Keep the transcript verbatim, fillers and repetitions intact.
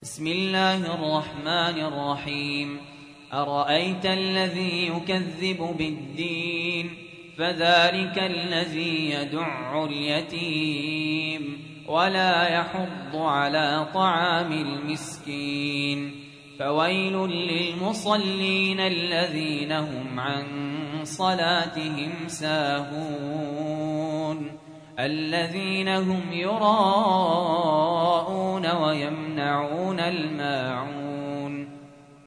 بسم الله الرحمن الرحيم أرأيت الذي يكذب بالدين فذلك الذي يدع اليتيم ولا يحض على طعام المسكين فويل للمصلين الذين هم عن صلاتهم ساهون الذين هم يراءون ويمنعون الماعون